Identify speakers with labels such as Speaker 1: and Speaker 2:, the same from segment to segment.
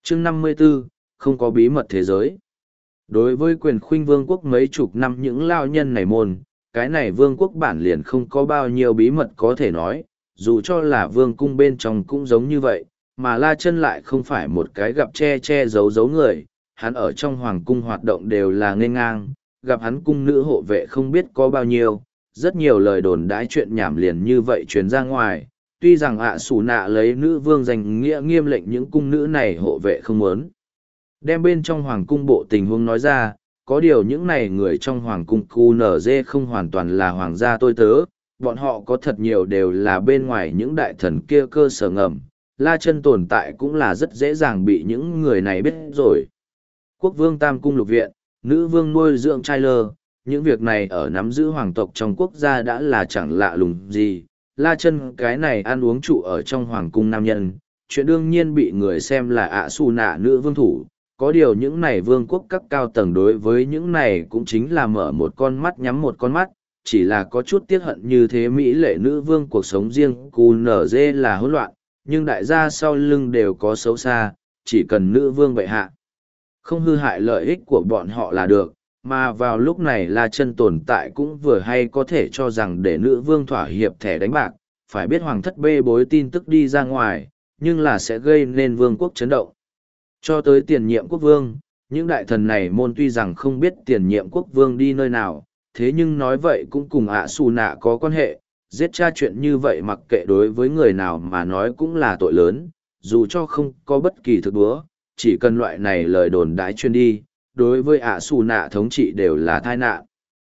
Speaker 1: chương 54, không có bí mật thế giới. Đối với quyền khuynh vương quốc mấy chục năm những lao nhân này môn, cái này vương quốc bản liền không có bao nhiêu bí mật có thể nói, dù cho là vương cung bên trong cũng giống như vậy, mà La Chân lại không phải một cái gặp che che giấu giấu người, hắn ở trong hoàng cung hoạt động đều là nghênh ngang, gặp hắn cung nữ hộ vệ không biết có bao nhiêu, rất nhiều lời đồn đãi chuyện nhảm liền như vậy truyền ra ngoài, tuy rằng ạ xù nạ lấy nữ vương danh nghĩa nghiêm lệnh những cung nữ này hộ vệ không muốn đem bên trong hoàng cung bộ tình huống nói ra, có điều những này người trong hoàng cung QNZ không hoàn toàn là hoàng gia tôi tớ, bọn họ có thật nhiều đều là bên ngoài những đại thần kia cơ sở ngầm, La Chân tồn tại cũng là rất dễ dàng bị những người này biết rồi. Quốc vương Tam Cung Lục Viện, nữ vương nuôi dưỡng trai lơ, những việc này ở nắm giữ hoàng tộc trong quốc gia đã là chẳng lạ lùng gì. La Chân cái này ăn uống trụ ở trong hoàng cung nam nhân, chuyện đương nhiên bị người xem là ạ xù nạ nữ vương thủ. Có điều những này vương quốc các cao tầng đối với những này cũng chính là mở một con mắt nhắm một con mắt, chỉ là có chút tiếc hận như thế mỹ lệ nữ vương cuộc sống riêng QNZ là hỗn loạn, nhưng đại gia sau lưng đều có xấu xa, chỉ cần nữ vương bệ hạ không hư hại lợi ích của bọn họ là được, mà vào lúc này La Chân tồn tại cũng vừa hay có thể cho rằng để nữ vương thỏa hiệp thẻ đánh bạc, phải biết hoàng thất bê bối tin tức đi ra ngoài, nhưng là sẽ gây nên vương quốc chấn động. Cho tới tiền nhiệm quốc vương, những đại thần này môn tuy rằng không biết tiền nhiệm quốc vương đi nơi nào, thế nhưng nói vậy cũng cùng ạ xù nạ có quan hệ, giết cha chuyện như vậy mặc kệ đối với người nào mà nói cũng là tội lớn, dù cho không có bất kỳ thực búa, chỉ cần loại này lời đồn đãi chuyên đi, đối với ạ xù nạ thống trị đều là tai nạn.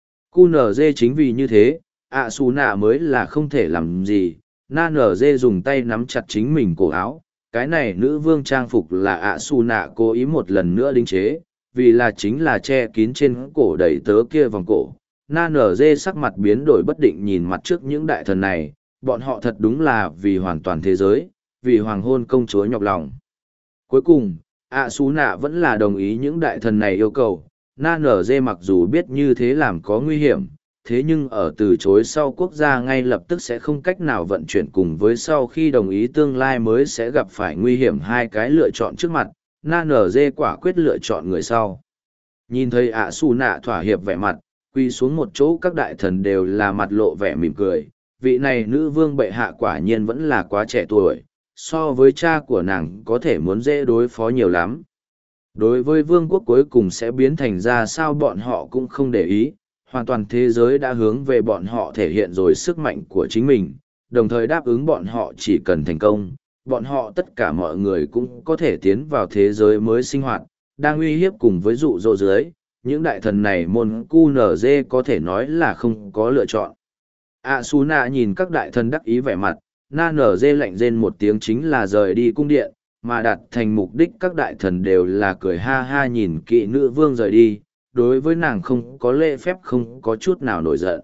Speaker 1: QNZ chính vì như thế, ạ xù nạ mới là không thể làm gì, NNZ dùng tay nắm chặt chính mình cổ áo, cái này nữ vương trang phục là ạ xù nạ cố ý một lần nữa đính chế, vì là chính là che kín trên cổ đầy tớ kia vòng cổ. NNZ sắc mặt biến đổi bất định nhìn mặt trước những đại thần này, bọn họ thật đúng là vì hoàn toàn thế giới, vì hoàng hôn công chúa nhọc lòng. Cuối cùng, ạ xù nạ vẫn là đồng ý những đại thần này yêu cầu. NNZ mặc dù biết như thế làm có nguy hiểm, thế nhưng ở từ chối sau quốc gia ngay lập tức sẽ không cách nào vận chuyển cùng với sau khi đồng ý tương lai mới sẽ gặp phải nguy hiểm hai cái lựa chọn trước mặt, NNZ quả quyết lựa chọn người sau. Nhìn thấy ạ xù nạ thỏa hiệp vẻ mặt, quy xuống một chỗ các đại thần đều là mặt lộ vẻ mỉm cười, vị này nữ vương bệ hạ quả nhiên vẫn là quá trẻ tuổi, so với cha của nàng có thể muốn dễ đối phó nhiều lắm. Đối với vương quốc cuối cùng sẽ biến thành ra sao bọn họ cũng không để ý, hoàn toàn thế giới đã hướng về bọn họ thể hiện rồi sức mạnh của chính mình, đồng thời đáp ứng bọn họ chỉ cần thành công, bọn họ tất cả mọi người cũng có thể tiến vào thế giới mới sinh hoạt, đang uy hiếp cùng với dụ dỗ dưới, những đại thần này môn QNZ có thể nói là không có lựa chọn. Asuna nhìn các đại thần đắc ý vẻ mặt, NNZ lạnh rên một tiếng chính là rời đi cung điện, mà đạt thành mục đích các đại thần đều là cười ha ha nhìn kỵ nữ vương rời đi, đối với nàng không có lễ phép không có chút nào nổi giận.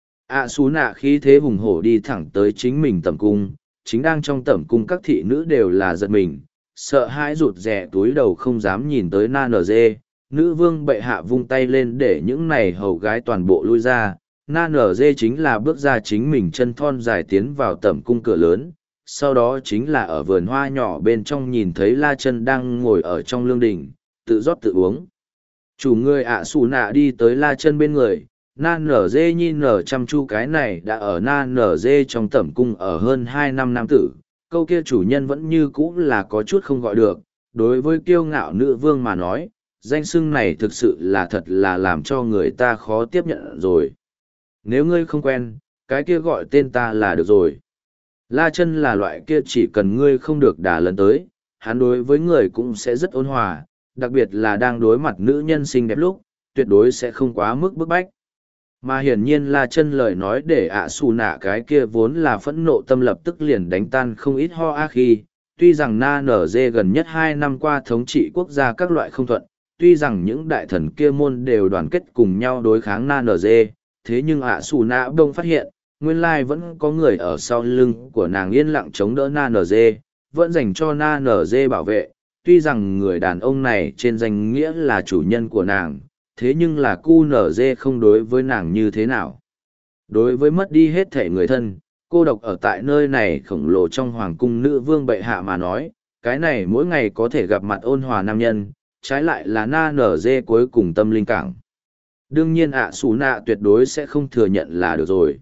Speaker 1: Asuna khí thế hùng hổ đi thẳng tới chính mình tẩm cung, chính đang trong tẩm cung các thị nữ đều là giật mình, sợ hãi rụt rè túi đầu không dám nhìn tới NNZ. Nữ vương bệ hạ vung tay lên để những này hầu gái toàn bộ lui ra, NNZ chính là bước ra chính mình chân thon dài tiến vào tẩm cung cửa lớn, sau đó chính là ở vườn hoa nhỏ bên trong nhìn thấy La Chân đang ngồi ở trong lương đình, tự rót tự uống. Chủ người ạ xù nạ đi tới La Chân bên người, NNZ nhìn chăm chú cái này đã ở NNZ trong tẩm cung ở hơn 2 năm nam tử, câu kia chủ nhân vẫn như cũ là có chút không gọi được, đối với kiêu ngạo nữ vương mà nói, danh xưng này thực sự là thật là làm cho người ta khó tiếp nhận rồi. Nếu ngươi không quen, cái kia gọi tên ta là được rồi. La Chân là loại kia chỉ cần ngươi không được đả lấn tới, hắn đối với người cũng sẽ rất ôn hòa, đặc biệt là đang đối mặt nữ nhân xinh đẹp lúc, tuyệt đối sẽ không quá mức bức bách. Mà hiển nhiên La Chân lời nói để ạ xù nạ cái kia vốn là phẫn nộ tâm lập tức liền đánh tan không ít ho a khi, tuy rằng NNZ gần nhất 2 năm qua thống trị quốc gia các loại không thuận, tuy rằng những đại thần kia môn đều đoàn kết cùng nhau đối kháng NNZ, thế nhưng ạ xù nạ đông phát hiện, nguyên lai vẫn có người ở sau lưng của nàng yên lặng chống đỡ NNZ, vẫn dành cho NNZ bảo vệ, tuy rằng người đàn ông này trên danh nghĩa là chủ nhân của nàng, thế nhưng là QNZ không đối với nàng như thế nào. Đối với mất đi hết thể người thân, cô độc ở tại nơi này khổng lồ trong hoàng cung nữ vương bệ hạ mà nói, cái này mỗi ngày có thể gặp mặt ôn hòa nam nhân, trái lại là na nở dê cuối cùng tâm linh cảng. Đương nhiên ạ xù nạ tuyệt đối sẽ không thừa nhận là được rồi.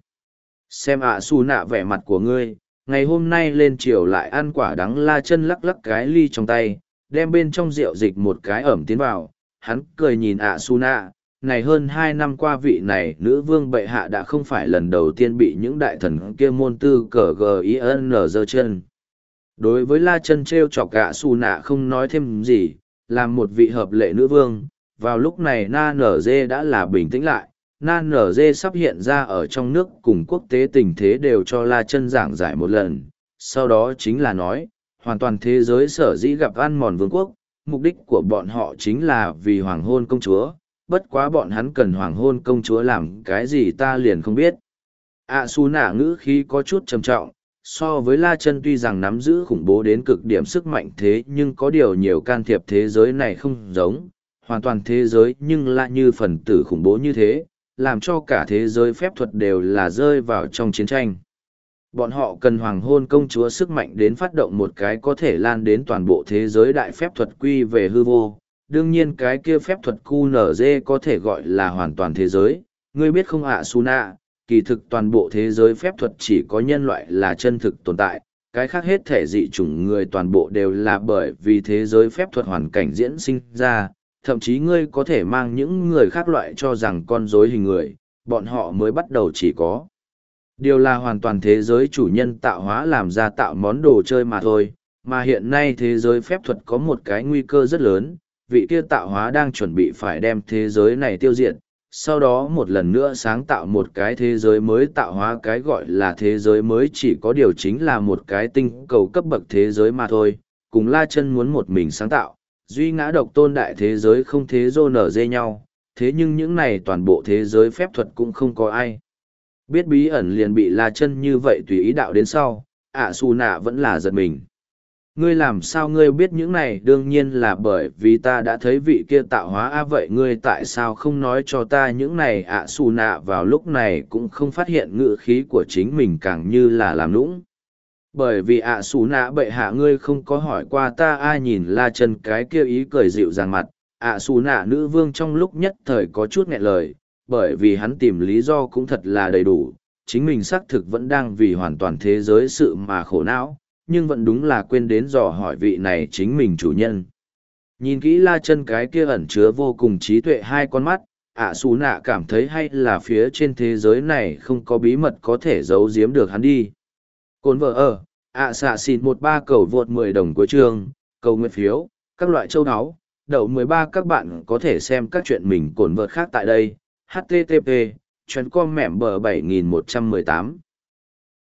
Speaker 1: Xem ạ xù nạ vẻ mặt của ngươi, ngày hôm nay lên chiều lại ăn quả đắng. La Chân lắc lắc cái ly trong tay, đem bên trong rượu dịch một cái ẩm tiến vào, hắn cười nhìn ạ xù nạ. Này hơn 2 năm qua vị này nữ vương bệ hạ đã không phải lần đầu tiên bị những đại thần kia môn tư cờ gin giơ chân. Đối với La Chân trêu chọc ạ xù nạ không nói thêm gì, làm một vị hợp lệ nữ vương, vào lúc này na nở dê đã là bình tĩnh lại. Na nở dê sắp hiện ra ở trong nước cùng quốc tế tình thế đều cho La Chân giảng giải một lần, sau đó chính là nói, hoàn toàn thế giới sở dĩ gặp ăn mòn vương quốc, mục đích của bọn họ chính là vì hoàng hôn công chúa, bất quá bọn hắn cần hoàng hôn công chúa làm cái gì ta liền không biết. ạ xù nạ ngữ khí có chút trầm trọng, so với La Chân tuy rằng nắm giữ khủng bố đến cực điểm sức mạnh thế nhưng có điều nhiều can thiệp thế giới này không giống, hoàn toàn thế giới nhưng lại như phần tử khủng bố như thế, làm cho cả thế giới phép thuật đều là rơi vào trong chiến tranh. Bọn họ cần hoàng hôn công chúa sức mạnh đến phát động một cái có thể lan đến toàn bộ thế giới đại phép thuật quy về hư vô. Đương nhiên cái kia phép thuật QNZ có thể gọi là hoàn toàn thế giới. Ngươi biết không ạ Suna, kỳ thực toàn bộ thế giới phép thuật chỉ có nhân loại là chân thực tồn tại. Cái khác hết thể dị chủng người toàn bộ đều là bởi vì thế giới phép thuật hoàn cảnh diễn sinh ra. Thậm chí ngươi có thể mang những người khác loại cho rằng con rối hình người, bọn họ mới bắt đầu chỉ có. Điều là hoàn toàn thế giới chủ nhân tạo hóa làm ra tạo món đồ chơi mà thôi, mà hiện nay thế giới phép thuật có một cái nguy cơ rất lớn, vị kia tạo hóa đang chuẩn bị phải đem thế giới này tiêu diệt, sau đó một lần nữa sáng tạo một cái thế giới mới tạo hóa cái gọi là thế giới mới chỉ có điều chính là một cái tinh cầu cấp bậc thế giới mà thôi, cùng La Chân muốn một mình sáng tạo, duy ngã độc tôn đại thế giới không thế dô nở dê nhau, thế nhưng những này toàn bộ thế giới phép thuật cũng không có ai biết bí ẩn liền bị La Chân như vậy tùy ý đạo đến sau, ạ xù nạ vẫn là giật mình. Ngươi làm sao ngươi biết những này? Đương nhiên là bởi vì ta đã thấy vị kia tạo hóa vậy ngươi tại sao không nói cho ta những này? ạ xù nạ vào lúc này cũng không phát hiện ngữ khí của chính mình càng như là làm nũng. Bởi vì ạ xù nạ bệ hạ ngươi không có hỏi qua ta. Ai nhìn La Chân cái kia ý cười dịu dàng mặt, ạ xù nạ nữ vương trong lúc nhất thời có chút nghẹn lời, bởi vì hắn tìm lý do cũng thật là đầy đủ, chính mình xác thực vẫn đang vì hoàn toàn thế giới sự mà khổ não, nhưng vẫn đúng là quên đến dò hỏi vị này chính mình chủ nhân. Nhìn kỹ La Chân cái kia ẩn chứa vô cùng trí tuệ hai con mắt, ạ xù nạ cảm thấy hay là phía trên thế giới này không có bí mật có thể giấu giếm được hắn đi. Cồn vợ ở, xạ xịn 13 cầu vượt 10 đồng cuối chương, cầu nguyện phiếu, các loại châu áo, đậu 13 các bạn có thể xem các chuyện mình cồn vợt khác tại đây. HTTP, chuyến com mẻm bờ 7118.